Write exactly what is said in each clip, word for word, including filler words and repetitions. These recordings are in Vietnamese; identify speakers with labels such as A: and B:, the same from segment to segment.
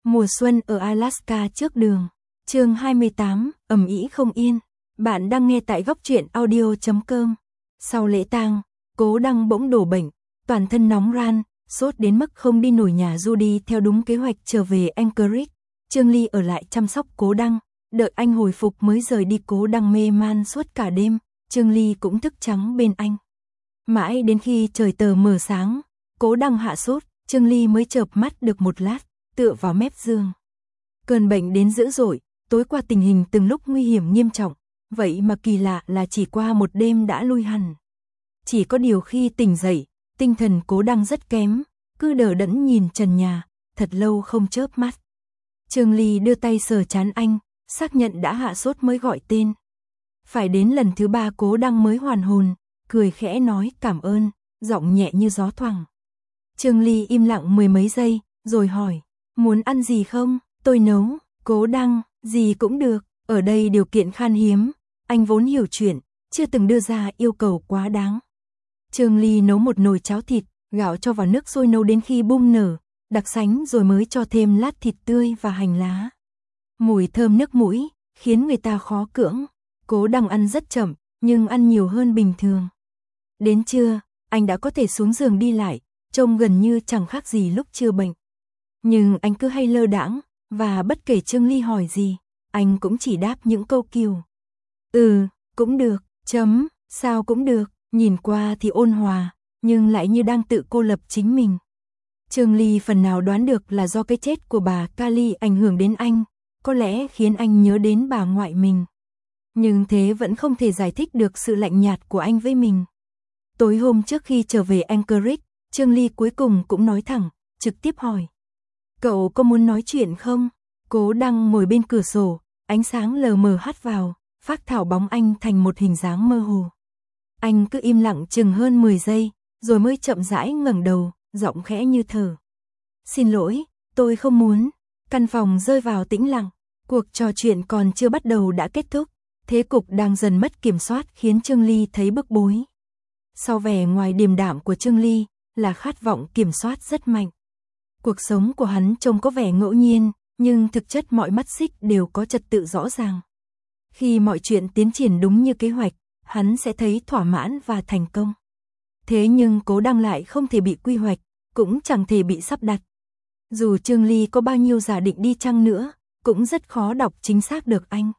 A: Mùa xuân ở Alaska trước đường. Chương hai mươi tám, ầm ĩ không yên. Bạn đang nghe tại góc truyện audio chấm com. Sau lễ tang, Cố Đăng bỗng đổ bệnh, toàn thân nóng ran, sốt đến mức không đi nổi nhà Judy theo đúng kế hoạch trở về Anchorage. Trương Ly ở lại chăm sóc Cố Đăng, đợi anh hồi phục mới rời đi. Cố Đăng mê man suốt cả đêm, Trương Ly cũng thức trắng bên anh. Mãi đến khi trời tờ mờ sáng, Cố Đăng hạ sốt, Trương Ly mới chợp mắt được một lát, tựa vào mép giường. Cơn bệnh đến dữ dội, tối qua tình hình từng lúc nguy hiểm nghiêm trọng, vậy mà kỳ lạ là chỉ qua một đêm đã lui hẳn. Chỉ có điều khi tỉnh dậy, tinh thần Cố Đăng rất kém, cứ đờ đẫn nhìn trần nhà, thật lâu không chớp mắt. Trương Ly đưa tay sờ trán anh, xác nhận đã hạ sốt mới gọi tên. Phải đến lần thứ ba Cố Đăng mới hoàn hồn, cười khẽ nói cảm ơn, giọng nhẹ như gió thoảng. Trương Ly im lặng mười mấy giây, rồi hỏi, muốn ăn gì không, tôi nấu. Cố Đăng, gì cũng được, ở đây điều kiện khan hiếm, anh vốn hiểu chuyện, chưa từng đưa ra yêu cầu quá đáng. Trương Ly nấu một nồi cháo thịt, gạo cho vào nước sôi nấu đến khi bung nở, đặc sánh rồi mới cho thêm lát thịt tươi và hành lá. Mùi thơm nước mũi, khiến người ta khó cưỡng. Cố Đăng ăn rất chậm, nhưng ăn nhiều hơn bình thường. Đến trưa, anh đã có thể xuống giường đi lại, trông gần như chẳng khác gì lúc chưa bệnh. Nhưng anh cứ hay lơ đãng, và bất kể Trương Ly hỏi gì, anh cũng chỉ đáp những câu kiều. Ừ, cũng được, chấm, sao cũng được, nhìn qua thì ôn hòa, nhưng lại như đang tự cô lập chính mình. Trương Ly phần nào đoán được là do cái chết của bà Kali ảnh hưởng đến anh, có lẽ khiến anh nhớ đến bà ngoại mình. Nhưng thế vẫn không thể giải thích được sự lạnh nhạt của anh với mình. Tối hôm trước khi trở về Anchorage, Trương Ly cuối cùng cũng nói thẳng, trực tiếp hỏi. Cậu có muốn nói chuyện không? Cố Đăng ngồi bên cửa sổ, ánh sáng lờ mờ hắt vào, phác thảo bóng anh thành một hình dáng mơ hồ. Anh cứ im lặng chừng hơn mười giây, rồi mới chậm rãi ngẩng đầu, giọng khẽ như thở. Xin lỗi, tôi không muốn. Căn phòng rơi vào tĩnh lặng, cuộc trò chuyện còn chưa bắt đầu đã kết thúc, thế cục đang dần mất kiểm soát khiến Trương Ly thấy bức bối. Sau vẻ ngoài điềm đạm của Trương Ly, là khát vọng kiểm soát rất mạnh. Cuộc sống của hắn trông có vẻ ngẫu nhiên, nhưng thực chất mọi mắt xích đều có trật tự rõ ràng. Khi mọi chuyện tiến triển đúng như kế hoạch, hắn sẽ thấy thỏa mãn và thành công. Thế nhưng Cố Đăng lại không thể bị quy hoạch, cũng chẳng thể bị sắp đặt. Dù Trương Ly có bao nhiêu giả định đi chăng nữa, cũng rất khó đọc chính xác được anh.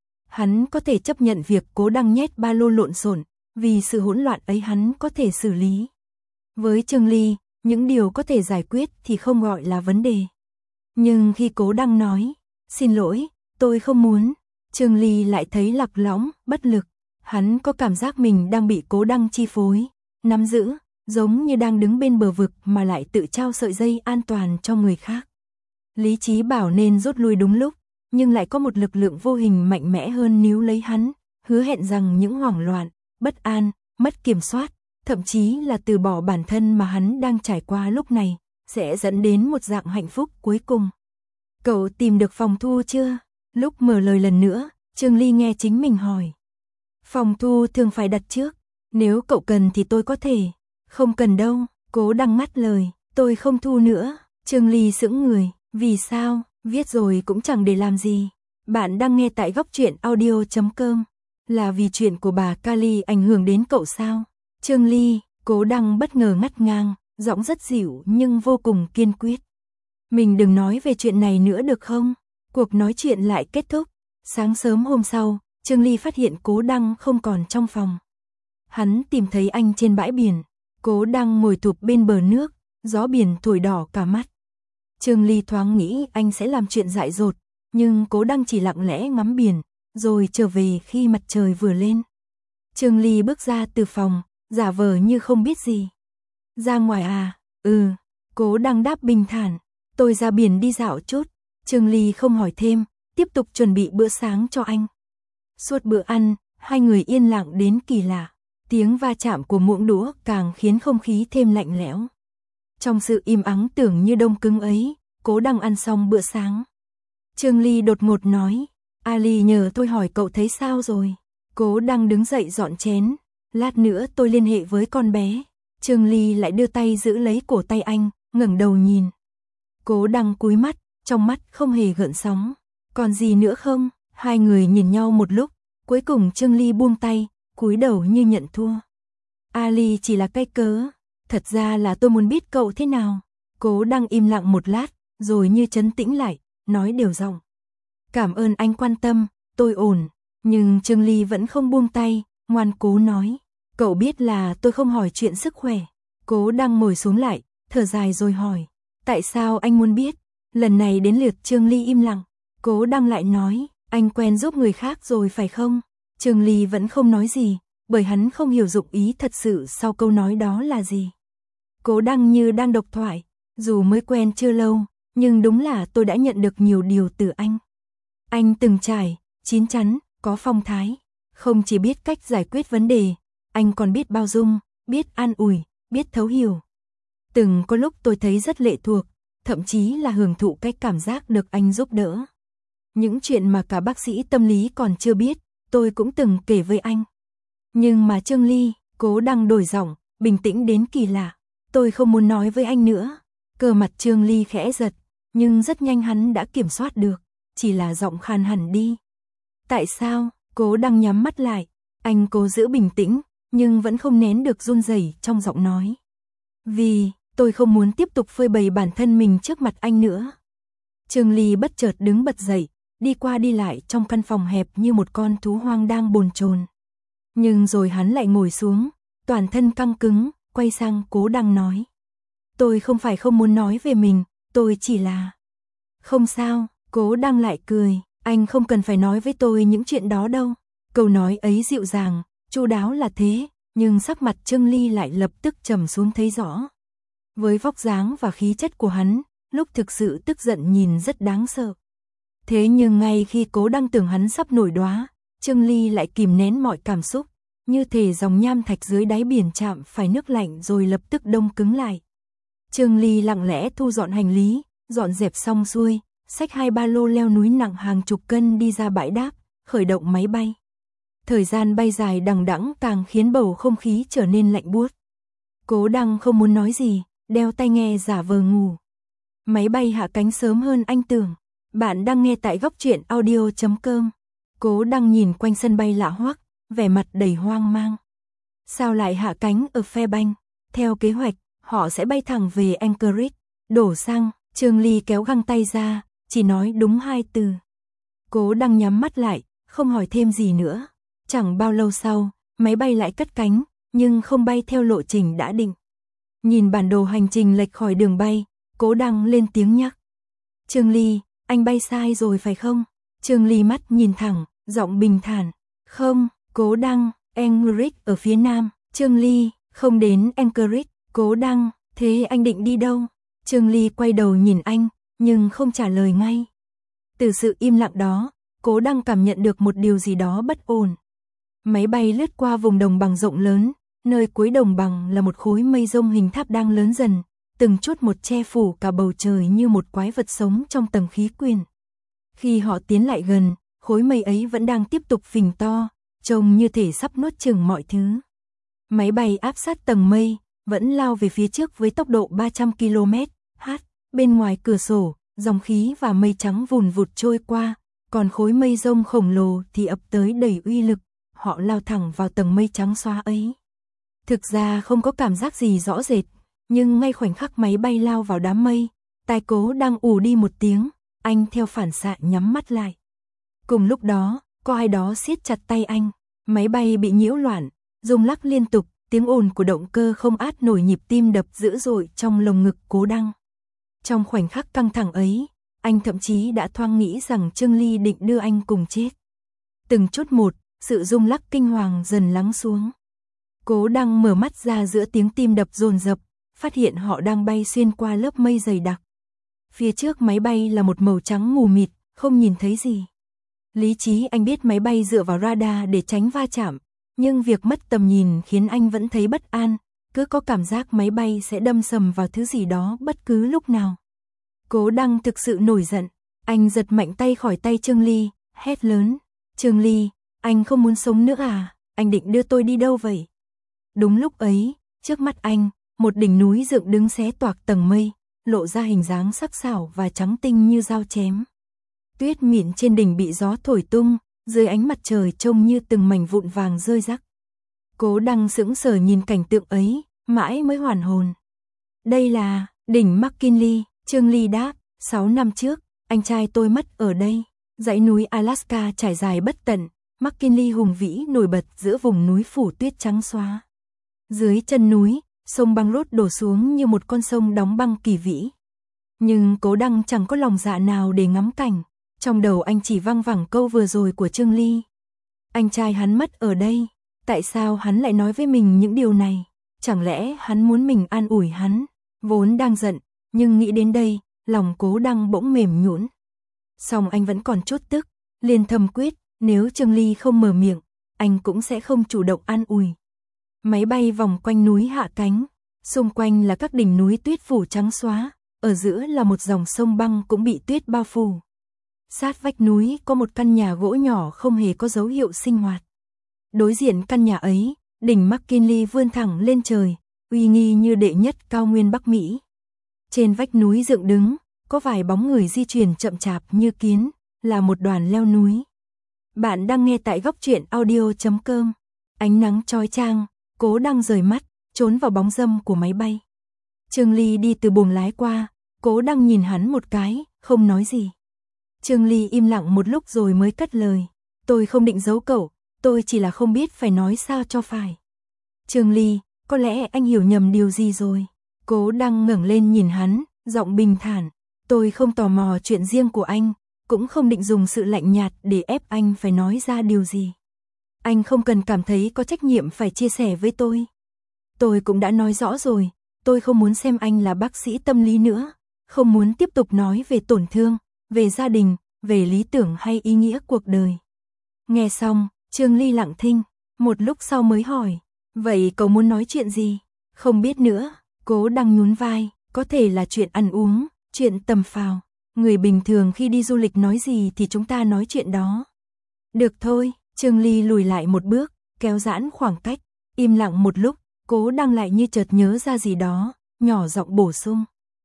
A: Hắn có thể chấp nhận việc Cố Đăng nhét ba lô lộn xộn, vì sự hỗn loạn ấy hắn có thể xử lý. Với Trương Ly, những điều có thể giải quyết thì không gọi là vấn đề. Nhưng khi Cố Đăng nói, xin lỗi, tôi không muốn, Trương Ly lại thấy lạc lõng, bất lực. Hắn có cảm giác mình đang bị Cố Đăng chi phối, nắm giữ, giống như đang đứng bên bờ vực mà lại tự trao sợi dây an toàn cho người khác. Lý trí bảo nên rút lui đúng lúc, nhưng lại có một lực lượng vô hình mạnh mẽ hơn níu lấy hắn, hứa hẹn rằng những hoảng loạn, bất an, mất kiểm soát, thậm chí là từ bỏ bản thân mà hắn đang trải qua lúc này, sẽ dẫn đến một dạng hạnh phúc cuối cùng. Cậu tìm được phòng thu chưa? Lúc mở lời lần nữa, Trương Ly nghe chính mình hỏi. Phòng thu thường phải đặt trước, nếu cậu cần thì tôi có thể. Không cần đâu, Cố Đăng ngắt lời, tôi không thu nữa. Trương Ly sững người, vì sao, viết rồi cũng chẳng để làm gì. Bạn đang nghe tại góc truyện audio chấm com. Là vì chuyện của bà Kali ảnh hưởng đến cậu sao? Trương Ly, Cố Đăng bất ngờ ngắt ngang, giọng rất dịu nhưng vô cùng kiên quyết. Mình đừng nói về chuyện này nữa được không? Cuộc nói chuyện lại kết thúc. Sáng sớm hôm sau, Trương Ly phát hiện Cố Đăng không còn trong phòng. Hắn tìm thấy anh trên bãi biển. Cố Đăng ngồi thụp bên bờ nước, gió biển thổi đỏ cả mắt. Trương Ly thoáng nghĩ anh sẽ làm chuyện dại dột, nhưng Cố Đăng chỉ lặng lẽ ngắm biển, rồi trở về khi mặt trời vừa lên. Trương Ly bước ra từ phòng, giả vờ như không biết gì. Ra ngoài à? Ừ. Cố Đăng đáp bình thản. Tôi ra biển đi dạo chút. Trương Ly không hỏi thêm, tiếp tục chuẩn bị bữa sáng cho anh. Suốt bữa ăn, hai người yên lặng đến kỳ lạ. Tiếng va chạm của muỗng đũa càng khiến không khí thêm lạnh lẽo. Trong sự im ắng tưởng như đông cứng ấy, Cố Đăng ăn xong bữa sáng. Trương Ly đột ngột nói, Ali nhờ tôi hỏi cậu thấy sao rồi. Cố Đăng đứng dậy dọn chén. Lát nữa tôi liên hệ với con bé. Trương Ly lại đưa tay giữ lấy cổ tay anh, ngẩng đầu nhìn. Cố Đăng cúi mắt, trong mắt không hề gợn sóng. Còn gì nữa không? Hai người nhìn nhau một lúc, cuối cùng Trương Ly buông tay, cúi đầu như nhận thua. Ali chỉ là cái cớ, thật ra là tôi muốn biết cậu thế nào. Cố Đăng im lặng một lát, rồi như trấn tĩnh lại, nói đều giọng. Cảm ơn anh quan tâm, tôi ổn. Nhưng Trương Ly vẫn không buông tay, ngoan cố nói. Cậu biết là tôi không hỏi chuyện sức khỏe. Cố Đăng ngồi xuống lại, thở dài rồi hỏi. Tại sao anh muốn biết? Lần này đến lượt Trương Ly im lặng. Cố Đăng lại nói, anh quen giúp người khác rồi phải không? Trương Ly vẫn không nói gì, bởi hắn không hiểu dụng ý thật sự sau câu nói đó là gì. Cố Đăng như đang độc thoại, dù mới quen chưa lâu, nhưng đúng là tôi đã nhận được nhiều điều từ anh. Anh từng trải, chín chắn, có phong thái, không chỉ biết cách giải quyết vấn đề, anh còn biết bao dung, biết an ủi, biết thấu hiểu. Từng có lúc tôi thấy rất lệ thuộc, thậm chí là hưởng thụ cái cảm giác được anh giúp đỡ. Những chuyện mà cả bác sĩ tâm lý còn chưa biết, tôi cũng từng kể với anh. Nhưng mà Trương Ly, Cố Đăng đổi giọng, bình tĩnh đến kỳ lạ. Tôi không muốn nói với anh nữa. Cơ mặt Trương Ly khẽ giật, nhưng rất nhanh hắn đã kiểm soát được, chỉ là giọng khan hẳn đi. Tại sao? Cố Đăng nhắm mắt lại, anh cố giữ bình tĩnh, nhưng vẫn không nén được run rẩy trong giọng nói. Vì, tôi không muốn tiếp tục phơi bày bản thân mình trước mặt anh nữa. Trương Ly bất chợt đứng bật dậy, đi qua đi lại trong căn phòng hẹp như một con thú hoang đang bồn chồn. Nhưng rồi hắn lại ngồi xuống, toàn thân căng cứng, quay sang Cố Đăng nói. Tôi không phải không muốn nói về mình, tôi chỉ là... Không sao, Cố Đăng lại cười, anh không cần phải nói với tôi những chuyện đó đâu. Câu nói ấy dịu dàng, chu đáo là thế, nhưng sắc mặt Trương Ly lại lập tức trầm xuống thấy rõ. Với vóc dáng và khí chất của hắn, lúc thực sự tức giận nhìn rất đáng sợ. Thế nhưng ngay khi Cố Đăng tưởng hắn sắp nổi đoá, Trương Ly lại kìm nén mọi cảm xúc, như thể dòng nham thạch dưới đáy biển chạm phải nước lạnh rồi lập tức đông cứng lại. Trương Ly lặng lẽ thu dọn hành lý, dọn dẹp xong xuôi, xách hai ba lô leo núi nặng hàng chục cân đi ra bãi đáp, khởi động máy bay. Thời gian bay dài đằng đẵng càng khiến bầu không khí trở nên lạnh buốt. Cố Đăng không muốn nói gì, đeo tai nghe giả vờ ngủ. Máy bay hạ cánh sớm hơn anh tưởng. Bạn đang nghe tại góc truyện audio chấm com. Cố Đăng nhìn quanh sân bay lạ hoắc, vẻ mặt đầy hoang mang. Sao lại hạ cánh ở Fairbanks? Theo kế hoạch, họ sẽ bay thẳng về Anchorage, đổ xăng. Trương Ly kéo găng tay ra, chỉ nói đúng hai từ. Cố Đăng nhắm mắt lại, không hỏi thêm gì nữa. Chẳng bao lâu sau, máy bay lại cất cánh, nhưng không bay theo lộ trình đã định. Nhìn bản đồ hành trình lệch khỏi đường bay, Cố Đăng lên tiếng nhắc. Trương Ly, anh bay sai rồi phải không? Trương Ly mắt nhìn thẳng, giọng bình thản. Không, Cố Đăng, Anchorage ở phía nam. Trương Ly, không đến Anchorage. Cố Đăng, thế anh định đi đâu? Trương Ly quay đầu nhìn anh, nhưng không trả lời ngay. Từ sự im lặng đó, Cố Đăng cảm nhận được một điều gì đó bất ổn. Máy bay lướt qua vùng đồng bằng rộng lớn, nơi cuối đồng bằng là một khối mây rông hình tháp đang lớn dần, từng chút một che phủ cả bầu trời như một quái vật sống trong tầng khí quyển. Khi họ tiến lại gần, khối mây ấy vẫn đang tiếp tục phình to, trông như thể sắp nuốt chửng mọi thứ. Máy bay áp sát tầng mây, vẫn lao về phía trước với tốc độ ba trăm ki lô mét h. Bên ngoài cửa sổ, dòng khí và mây trắng vùn vụt trôi qua, còn khối mây rông khổng lồ thì ập tới đầy uy lực, họ lao thẳng vào tầng mây trắng xóa ấy. Thực ra không có cảm giác gì rõ rệt, nhưng ngay khoảnh khắc máy bay lao vào đám mây, tai Cố Đăng ù đi một tiếng, anh theo phản xạ nhắm mắt lại. Cùng lúc đó, có ai đó siết chặt tay anh, máy bay bị nhiễu loạn, rung lắc liên tục, tiếng ồn của động cơ không át nổi nhịp tim đập dữ dội trong lồng ngực Cố Đăng. Trong khoảnh khắc căng thẳng ấy, anh thậm chí đã thoáng nghĩ rằng Trương Ly định đưa anh cùng chết. Từng chút một, sự rung lắc kinh hoàng dần lắng xuống. Cố Đăng mở mắt ra giữa tiếng tim đập dồn dập, phát hiện họ đang bay xuyên qua lớp mây dày đặc. Phía trước máy bay là một màu trắng mù mịt, không nhìn thấy gì. Lý trí anh biết máy bay dựa vào radar để tránh va chạm, nhưng việc mất tầm nhìn khiến anh vẫn thấy bất an, cứ có cảm giác máy bay sẽ đâm sầm vào thứ gì đó bất cứ lúc nào. Cố Đăng thực sự nổi giận, anh giật mạnh tay khỏi tay Trương Ly, hét lớn. Trương Ly, anh không muốn sống nữa à? Anh định đưa tôi đi đâu vậy? Đúng lúc ấy, trước mắt anh, một đỉnh núi dựng đứng xé toạc tầng mây, lộ ra hình dáng sắc sảo và trắng tinh như dao chém. Tuyết mịn trên đỉnh bị gió thổi tung, dưới ánh mặt trời trông như từng mảnh vụn vàng rơi rắc. Cố Đăng sững sờ nhìn cảnh tượng ấy, mãi mới hoàn hồn. Đây là đỉnh McKinley, Trương Ly đáp, sáu năm trước, anh trai tôi mất ở đây. Dãy núi Alaska trải dài bất tận, McKinley hùng vĩ nổi bật giữa vùng núi phủ tuyết trắng xóa. Dưới chân núi, sông băng rốt đổ xuống như một con sông đóng băng kỳ vĩ. Nhưng Cố Đăng chẳng có lòng dạ nào để ngắm cảnh, trong đầu anh chỉ văng vẳng câu vừa rồi của Trương Ly. Anh trai hắn mất ở đây, tại sao hắn lại nói với mình những điều này? Chẳng lẽ hắn muốn mình an ủi hắn? Vốn đang giận, nhưng nghĩ đến đây, lòng Cố Đăng bỗng mềm nhũn. Song anh vẫn còn chút tức, liền thầm quyết, nếu Trương Ly không mở miệng, anh cũng sẽ không chủ động an ủi. Máy bay vòng quanh núi hạ cánh, xung quanh là các đỉnh núi tuyết phủ trắng xóa, ở giữa là một dòng sông băng cũng bị tuyết bao phủ. Sát vách núi có một căn nhà gỗ nhỏ không hề có dấu hiệu sinh hoạt. Đối diện căn nhà ấy, đỉnh McKinley vươn thẳng lên trời, uy nghi như đệ nhất cao nguyên Bắc Mỹ. Trên vách núi dựng đứng, có vài bóng người di chuyển chậm chạp như kiến, là một đoàn leo núi. Bạn đang nghe tại góc truyện audio chấm com. Ánh nắng chói chang, Cố Đăng rời mắt, trốn vào bóng râm của máy bay. Trương Ly đi từ buồng lái qua, Cố Đăng nhìn hắn một cái, không nói gì. Trương Ly im lặng một lúc rồi mới cất lời. Tôi không định giấu cậu, tôi chỉ là không biết phải nói sao cho phải. Trương Ly, có lẽ anh hiểu nhầm điều gì rồi. Cố Đăng ngẩng lên nhìn hắn, giọng bình thản. Tôi không tò mò chuyện riêng của anh, cũng không định dùng sự lạnh nhạt để ép anh phải nói ra điều gì. Anh không cần cảm thấy có trách nhiệm phải chia sẻ với tôi. Tôi cũng đã nói rõ rồi, tôi không muốn xem anh là bác sĩ tâm lý nữa, không muốn tiếp tục nói về tổn thương, về gia đình, về lý tưởng hay ý nghĩa cuộc đời. Nghe xong, Trương Ly lặng thinh, một lúc sau mới hỏi, vậy cậu muốn nói chuyện gì? Không biết nữa, Cố Đăng nhún vai, có thể là chuyện ăn uống, chuyện tầm phào. Người bình thường khi đi du lịch nói gì thì chúng ta nói chuyện đó. Được thôi, Trương Ly lùi lại một bước, kéo giãn khoảng cách, im lặng một lúc, Cố Đăng lại như chợt nhớ ra gì đó, nhỏ giọng bổ sung.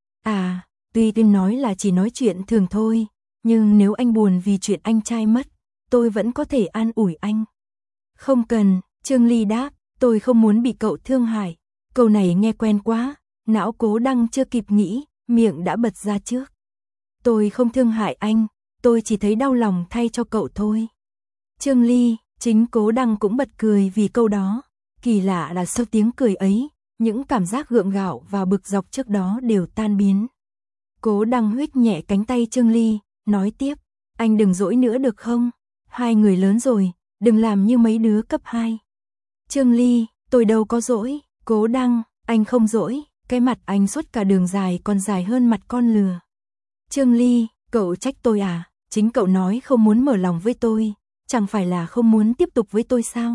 A: À, tuy tôi nói là chỉ nói chuyện thường thôi, nhưng nếu anh buồn vì chuyện anh trai mất, tôi vẫn có thể an ủi anh. Không cần, Trương Ly đáp, tôi không muốn bị cậu thương hại. Câu này nghe quen quá, não Cố Đăng chưa kịp nghĩ, miệng đã bật ra trước. Tôi không thương hại anh, tôi chỉ thấy đau lòng thay cho cậu thôi. Trương Ly, chính Cố Đăng cũng bật cười vì câu đó. Kỳ lạ là sau tiếng cười ấy, những cảm giác gượng gạo và bực dọc trước đó đều tan biến. Cố Đăng huých nhẹ cánh tay Trương Ly, nói tiếp, anh đừng dỗi nữa được không? Hai người lớn rồi, đừng làm như mấy đứa cấp hai. Trương Ly, tôi đâu có dỗi. Cố Đăng, anh không dỗi, cái mặt anh suốt cả đường dài còn dài hơn mặt con lừa. Trương Ly, cậu trách tôi à? Chính cậu nói không muốn mở lòng với tôi, chẳng phải là không muốn tiếp tục với tôi sao?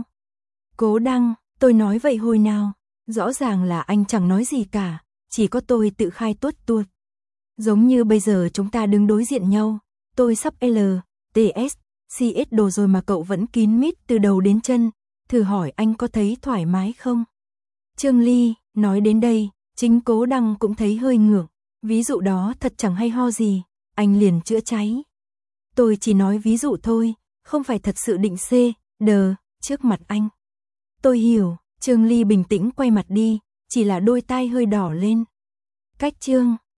A: Cố Đăng, tôi nói vậy hồi nào? Rõ ràng là anh chẳng nói gì cả, chỉ có tôi tự khai tuốt tuột. Giống như bây giờ chúng ta đứng đối diện nhau, tôi sắp L, T S, C S đồ rồi mà cậu vẫn kín mít từ đầu đến chân, thử hỏi anh có thấy thoải mái không? Trương Ly, nói đến đây, chính Cố Đăng cũng thấy hơi ngượng, ví dụ đó thật chẳng hay ho gì, anh liền chữa cháy. Tôi chỉ nói ví dụ thôi, không phải thật sự định C, D, trước mặt anh. Tôi hiểu, Trương Ly bình tĩnh quay mặt đi, chỉ là đôi tai hơi đỏ lên. Cách chương